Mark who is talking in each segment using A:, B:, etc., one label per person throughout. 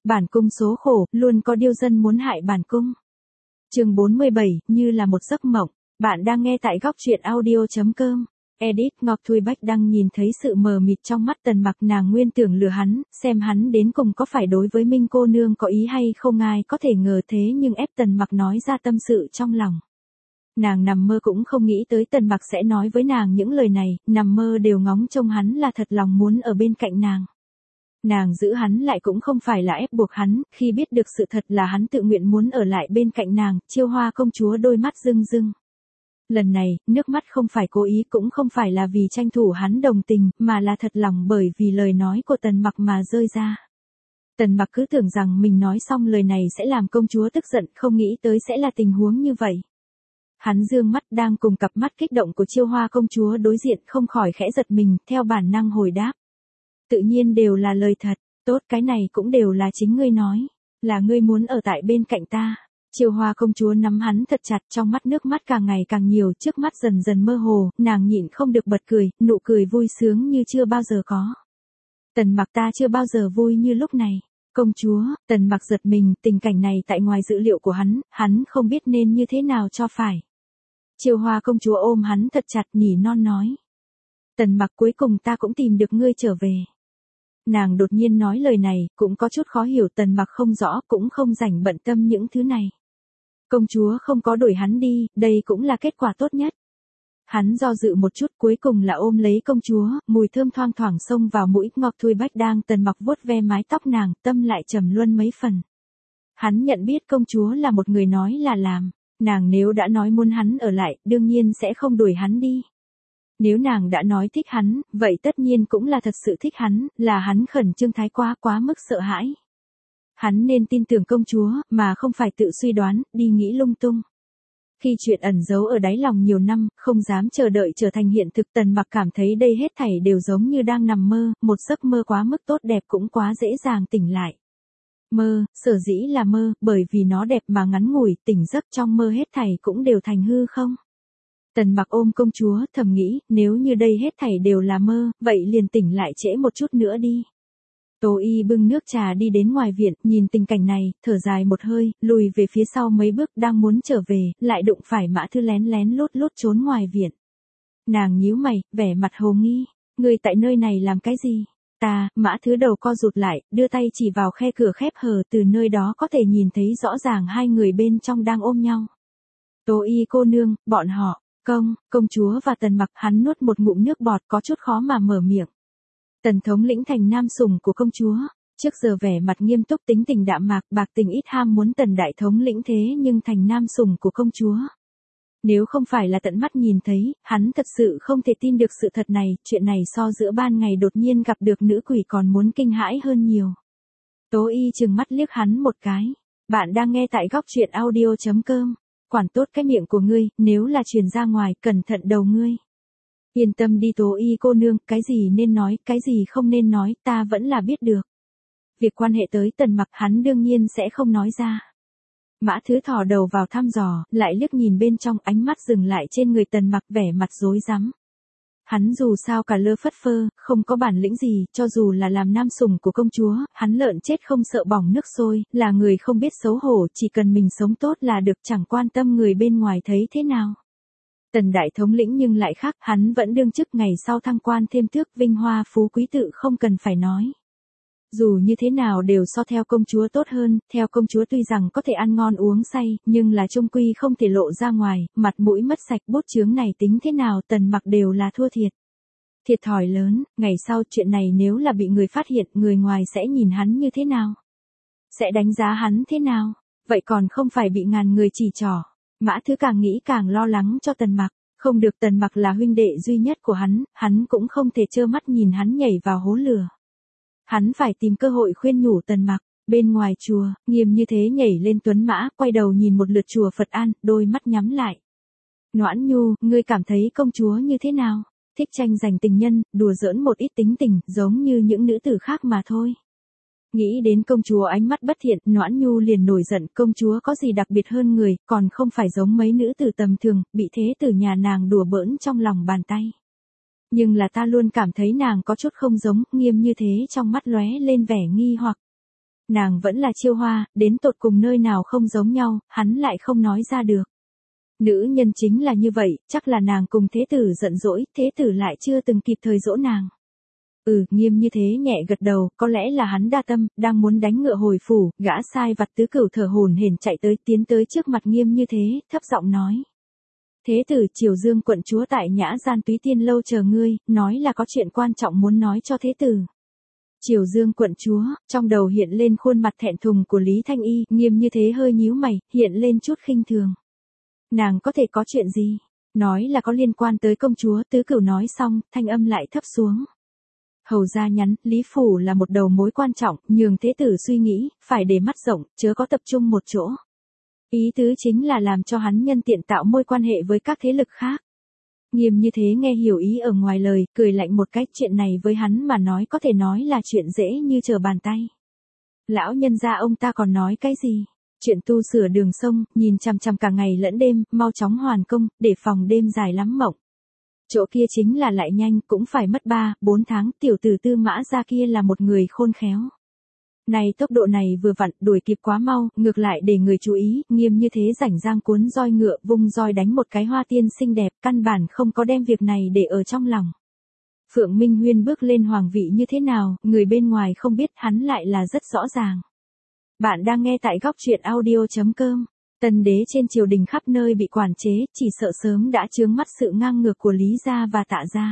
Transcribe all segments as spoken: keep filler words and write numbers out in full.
A: Bản cung số khổ, luôn có điêu dân muốn hại bản cung. Chương bốn mươi bảy, như là một giấc mộng. Bạn đang nghe tại góc truyện audio chấm com. Edit Ngọc Thùy Bách đang nhìn thấy sự mờ mịt trong mắt Tần Mặc, nàng nguyên tưởng lừa hắn, xem hắn đến cùng có phải đối với Minh cô nương có ý hay không, ai có thể ngờ thế nhưng ép Tần Mặc nói ra tâm sự trong lòng. Nàng nằm mơ cũng không nghĩ tới Tần Mặc sẽ nói với nàng những lời này, nằm mơ đều ngóng trông hắn là thật lòng muốn ở bên cạnh nàng. Nàng giữ hắn lại cũng không phải là ép buộc hắn, khi biết được sự thật là hắn tự nguyện muốn ở lại bên cạnh nàng, Chiêu Hoa công chúa đôi mắt rưng rưng. Lần này, nước mắt không phải cố ý, cũng không phải là vì tranh thủ hắn đồng tình, mà là thật lòng bởi vì lời nói của Tần Mặc mà rơi ra. Tần Mặc cứ tưởng rằng mình nói xong lời này sẽ làm công chúa tức giận, không nghĩ tới sẽ là tình huống như vậy. Hắn dương mắt đang cùng cặp mắt kích động của Chiêu Hoa công chúa đối diện, không khỏi khẽ giật mình, theo bản năng hồi đáp. Tự nhiên đều là lời thật, tốt, cái này cũng đều là chính ngươi nói, là ngươi muốn ở tại bên cạnh ta. Chiêu Hoa công chúa nắm hắn thật chặt, trong mắt nước mắt càng ngày càng nhiều, trước mắt dần dần mơ hồ, nàng nhịn không được bật cười, nụ cười vui sướng như chưa bao giờ có. Tần Mặc, ta chưa bao giờ vui như lúc này. Công chúa, Tần Mặc giật mình, tình cảnh này tại ngoài dự liệu của hắn, hắn không biết nên như thế nào cho phải. Chiêu Hoa công chúa ôm hắn thật chặt, nỉ non nói. Tần Mặc, cuối cùng ta cũng tìm được ngươi trở về. Nàng đột nhiên nói lời này, cũng có chút khó hiểu, Tần Mặc không rõ, cũng không rảnh bận tâm những thứ này. Công chúa không có đuổi hắn đi, đây cũng là kết quả tốt nhất. Hắn do dự một chút, cuối cùng là ôm lấy công chúa, mùi thơm thoang thoảng xông vào mũi. Ngọc Thùy Bách đang Tần Mặc vuốt ve mái tóc nàng, tâm lại trầm luân mấy phần. Hắn nhận biết công chúa là một người nói là làm, nàng nếu đã nói muốn hắn ở lại, đương nhiên sẽ không đuổi hắn đi. Nếu nàng đã nói thích hắn, vậy tất nhiên cũng là thật sự thích hắn, là hắn khẩn trương thái quá quá mức sợ hãi. Hắn nên tin tưởng công chúa, mà không phải tự suy đoán, đi nghĩ lung tung. Khi chuyện ẩn giấu ở đáy lòng nhiều năm, không dám chờ đợi trở thành hiện thực, Tần Mặc cảm thấy đây hết thảy đều giống như đang nằm mơ, một giấc mơ quá mức tốt đẹp cũng quá dễ dàng tỉnh lại. Mơ, sở dĩ là mơ, bởi vì nó đẹp mà ngắn ngủi, tỉnh giấc trong mơ hết thảy cũng đều thành hư không. Tần Mặc ôm công chúa, thầm nghĩ, nếu như đây hết thảy đều là mơ, vậy liền tỉnh lại trễ một chút nữa đi. Tô Y bưng nước trà đi đến ngoài viện, nhìn tình cảnh này, thở dài một hơi, lùi về phía sau mấy bước, đang muốn trở về, lại đụng phải Mã Thư lén lén lút lút trốn ngoài viện. Nàng nhíu mày, vẻ mặt hồ nghi, ngươi tại nơi này làm cái gì? Ta, Mã Thư đầu co rụt lại, đưa tay chỉ vào khe cửa khép hờ, từ nơi đó có thể nhìn thấy rõ ràng hai người bên trong đang ôm nhau. Tô Y cô nương, bọn họ. Công, công chúa và Tần Mặc. Hắn nuốt một ngụm nước bọt, có chút khó mà mở miệng. Tần thống lĩnh thành nam sủng của công chúa, trước giờ vẻ mặt nghiêm túc, tính tình đạm mạc, bạc tình ít ham muốn Tần đại thống lĩnh thế nhưng thành nam sủng của công chúa. Nếu không phải là tận mắt nhìn thấy, hắn thật sự không thể tin được sự thật này, chuyện này so giữa ban ngày đột nhiên gặp được nữ quỷ còn muốn kinh hãi hơn nhiều. Tố Y trừng mắt liếc hắn một cái. Bạn đang nghe tại góc truyện audio chấm com. Quản tốt cái miệng của ngươi, nếu là truyền ra ngoài, cẩn thận đầu ngươi. Yên tâm đi Tố Y cô nương, cái gì nên nói, cái gì không nên nói, ta vẫn là biết được. Việc quan hệ tới Tần Mặc, hắn đương nhiên sẽ không nói ra. Mã Thứ thò đầu vào thăm dò, lại liếc nhìn bên trong, ánh mắt dừng lại trên người Tần Mặc, vẻ mặt rối rắm. Hắn dù sao cả lơ phất phơ, không có bản lĩnh gì, cho dù là làm nam sủng của công chúa, hắn lợn chết không sợ bỏng nước sôi, là người không biết xấu hổ, chỉ cần mình sống tốt là được, chẳng quan tâm người bên ngoài thấy thế nào. Tần đại thống lĩnh nhưng lại khác, hắn vẫn đương chức, ngày sau thăng quan thêm tước, vinh hoa phú quý tự không cần phải nói. Dù như thế nào đều so theo công chúa tốt hơn, theo công chúa tuy rằng có thể ăn ngon uống say, nhưng là chung quy không thể lộ ra ngoài, mặt mũi mất sạch, bút chướng này tính thế nào Tần Mặc đều là thua thiệt. Thiệt thòi lớn, ngày sau chuyện này nếu là bị người phát hiện, người ngoài sẽ nhìn hắn như thế nào? Sẽ đánh giá hắn thế nào? Vậy còn không phải bị ngàn người chỉ trỏ. Mã Thứ càng nghĩ càng lo lắng cho Tần Mặc, không được, Tần Mặc là huynh đệ duy nhất của hắn, hắn cũng không thể trơ mắt nhìn hắn nhảy vào hố lửa. Hắn phải tìm cơ hội khuyên nhủ Tần Mặc. Bên ngoài chùa, Nghiêm như thế nhảy lên tuấn mã, quay đầu nhìn một lượt chùa Phật An, đôi mắt nhắm lại. Noãn Nhu, ngươi cảm thấy công chúa như thế nào? Thích tranh giành tình nhân, đùa giỡn một ít tính tình, giống như những nữ tử khác mà thôi. Nghĩ đến công chúa ánh mắt bất thiện, Noãn Nhu liền nổi giận, công chúa có gì đặc biệt hơn người, còn không phải giống mấy nữ tử tầm thường, bị thế tử nhà nàng đùa bỡn trong lòng bàn tay. Nhưng là ta luôn cảm thấy nàng có chút không giống, Nghiêm như thế trong mắt lóe lên vẻ nghi hoặc. Nàng vẫn là Chiêu Hoa, đến tột cùng nơi nào không giống nhau, hắn lại không nói ra được. Nữ nhân chính là như vậy, chắc là nàng cùng thế tử giận dỗi, thế tử lại chưa từng kịp thời dỗ nàng. Ừ, Nghiêm như thế nhẹ gật đầu, có lẽ là hắn đa tâm, đang muốn đánh ngựa hồi phủ, gã sai vặt tứ cửu thở hổn hển chạy tới, tiến tới trước mặt Nghiêm như thế, thấp giọng nói. Thế tử, Triều Dương quận chúa tại Nhã Gian Túy Tiên lâu chờ ngươi, nói là có chuyện quan trọng muốn nói cho thế tử. Triều Dương quận chúa, trong đầu hiện lên khuôn mặt thẹn thùng của Lý Thanh Y, Nghiêm như thế hơi nhíu mày, hiện lên chút khinh thường. Nàng có thể có chuyện gì? Nói là có liên quan tới công chúa, tứ cửu nói xong, thanh âm lại thấp xuống. Hầu gia nhắn, Lý Phủ là một đầu mối quan trọng, nhường thế tử suy nghĩ, phải để mắt rộng, chớ có tập trung một chỗ. Ý tứ chính là làm cho hắn nhân tiện tạo mối quan hệ với các thế lực khác. Nghiêm như thế nghe hiểu ý ở ngoài lời, cười lạnh một cách, chuyện này với hắn mà nói có thể nói là chuyện dễ như trở bàn tay. Lão nhân gia ông ta còn nói cái gì? Chuyện tu sửa đường sông, nhìn chằm chằm cả ngày lẫn đêm, mau chóng hoàn công, để phòng đêm dài lắm mộng. Chỗ kia chính là lại nhanh, cũng phải mất ba, bốn tháng, tiểu tử Tư Mã gia kia là một người khôn khéo. Này tốc độ này vừa vặn, đuổi kịp quá mau, ngược lại để người chú ý, Nghiêm như thế rảnh rang cuốn roi ngựa, vung roi đánh một cái hoa tiên xinh đẹp, căn bản không có đem việc này để ở trong lòng. Phượng Minh Huyên bước lên hoàng vị như thế nào, người bên ngoài không biết, hắn lại là rất rõ ràng. Bạn đang nghe tại góc truyện audio chấm com. Tân đế trên triều đình khắp nơi bị quản chế, chỉ sợ sớm đã chướng mắt sự ngang ngược của Lý gia và Tạ gia.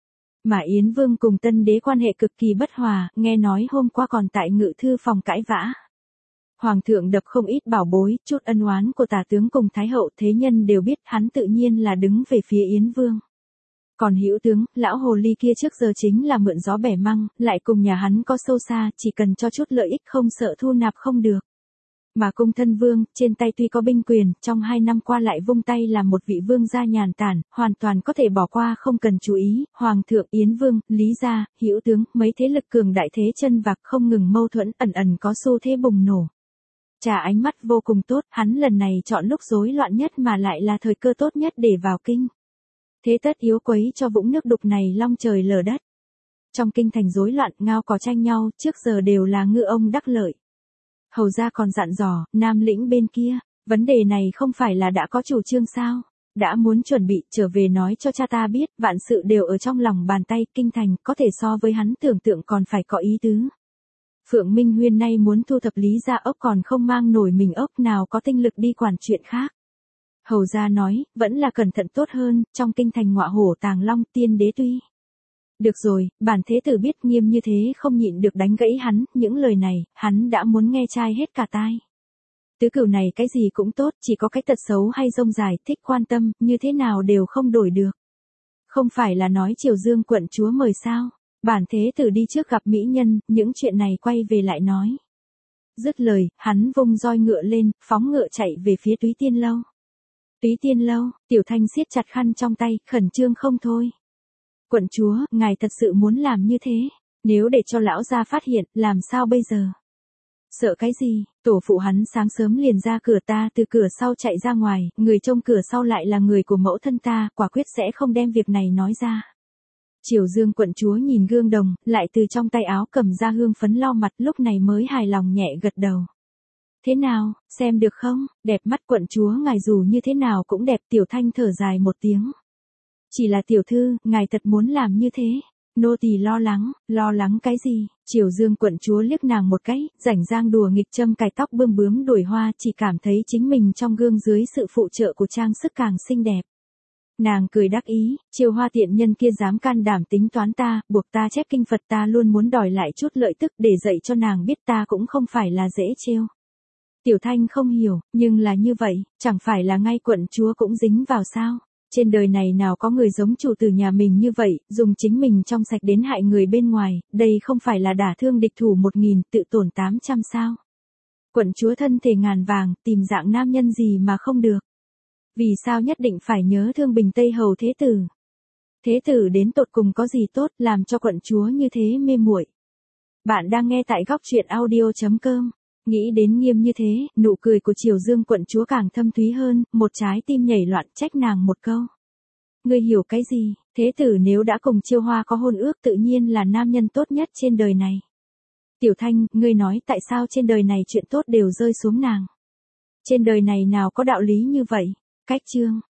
A: Mà Yến Vương cùng tân đế quan hệ cực kỳ bất hòa, nghe nói hôm qua còn tại ngự thư phòng cãi vã. Hoàng thượng đập không ít bảo bối, chút ân oán của tả tướng cùng thái hậu, thế nhân đều biết, hắn tự nhiên là đứng về phía Yến Vương. Còn hữu tướng, lão hồ ly kia trước giờ chính là mượn gió bẻ măng, lại cùng nhà hắn có sâu xa, chỉ cần cho chút lợi ích không sợ thu nạp không được. Mà cung thân vương, trên tay tuy có binh quyền, trong hai năm qua lại vung tay làm một vị vương gia nhàn tản, hoàn toàn có thể bỏ qua không cần chú ý, hoàng thượng, Yến Vương, Lý gia, hữu tướng, mấy thế lực cường đại thế chân vạc không ngừng mâu thuẫn, ẩn ẩn có xu thế bùng nổ. Trà ánh mắt vô cùng tốt, hắn lần này chọn lúc rối loạn nhất mà lại là thời cơ tốt nhất để vào kinh. Thế tất yếu quấy cho vũng nước đục này long trời lở đất. Trong kinh thành rối loạn, ngao cò tranh nhau, trước giờ đều là ngư ông đắc lợi. Hầu ra còn dặn dò, Nam Lĩnh bên kia, vấn đề này không phải là đã có chủ trương sao? Đã muốn chuẩn bị, trở về nói cho cha ta biết, vạn sự đều ở trong lòng bàn tay, kinh thành, có thể so với hắn tưởng tượng còn phải có ý tứ. Phượng Minh Huyên nay muốn thu thập Lý gia ốc còn không mang nổi mình ốc, nào có tinh lực đi quản chuyện khác. Hầu ra nói, vẫn là cẩn thận tốt hơn, trong kinh thành ngọa hổ tàng long, tiên đế tuy. Được rồi, bản thế tử biết, Nghiêm như thế không nhịn được đánh gãy hắn, những lời này, hắn đã muốn nghe chai hết cả tai. Tứ cửu này cái gì cũng tốt, chỉ có cái tật xấu hay rông dài, thích quan tâm, như thế nào đều không đổi được. Không phải là nói Triều Dương quận chúa mời sao, bản thế tử đi trước gặp mỹ nhân, những chuyện này quay về lại nói. Dứt lời, hắn vung roi ngựa lên, phóng ngựa chạy về phía Túy Tiên lâu. Túy Tiên lâu, Tiểu Thanh siết chặt khăn trong tay, khẩn trương không thôi. Quận chúa, ngài thật sự muốn làm như thế, nếu để cho lão gia phát hiện, làm sao bây giờ? Sợ cái gì, tổ phụ hắn sáng sớm liền ra cửa, ta từ cửa sau chạy ra ngoài, người trông cửa sau lại là người của mẫu thân ta, quả quyết sẽ không đem việc này nói ra. Triều Dương quận chúa nhìn gương đồng, lại từ trong tay áo cầm ra hương phấn lau mặt, lúc này mới hài lòng nhẹ gật đầu. Thế nào, xem được không, đẹp mắt quận chúa ngài dù như thế nào cũng đẹp. Tiểu Thanh thở dài một tiếng. Chỉ là tiểu thư, ngài thật muốn làm như thế. Nô tỳ lo lắng, lo lắng cái gì? Triều Dương quận chúa liếc nàng một cái, rảnh rang đùa nghịch châm cài tóc bươm bướm đuổi hoa, chỉ cảm thấy chính mình trong gương dưới sự phụ trợ của trang sức càng xinh đẹp. Nàng cười đắc ý, Triều Hoa tiện nhân kia dám can đảm tính toán ta, buộc ta chép kinh Phật, ta luôn muốn đòi lại chút lợi tức để dạy cho nàng biết ta cũng không phải là dễ trêu. Tiểu Thanh không hiểu, nhưng là như vậy, chẳng phải là ngay quận chúa cũng dính vào sao? Trên đời này nào có người giống chủ tử nhà mình như vậy, dùng chính mình trong sạch đến hại người bên ngoài, đây không phải là đả thương địch thủ một nghìn, tự tổn tám trăm sao? Quận chúa thân thể ngàn vàng, tìm dạng nam nhân gì mà không được? Vì sao nhất định phải nhớ thương Bình Tây Hầu thế tử? Thế tử đến tột cùng có gì tốt, làm cho quận chúa như thế mê muội? Bạn đang nghe tại góc truyện audio chấm com. Nghĩ đến Nghiêm như thế, nụ cười của Triều Dương quận chúa càng thâm thúy hơn, một trái tim nhảy loạn, trách nàng một câu. Ngươi hiểu cái gì, thế tử nếu đã cùng Chiêu Hoa có hôn ước tự nhiên là nam nhân tốt nhất trên đời này. Tiểu Thanh, ngươi nói tại sao trên đời này chuyện tốt đều rơi xuống nàng. Trên đời này nào có đạo lý như vậy. Cách chương.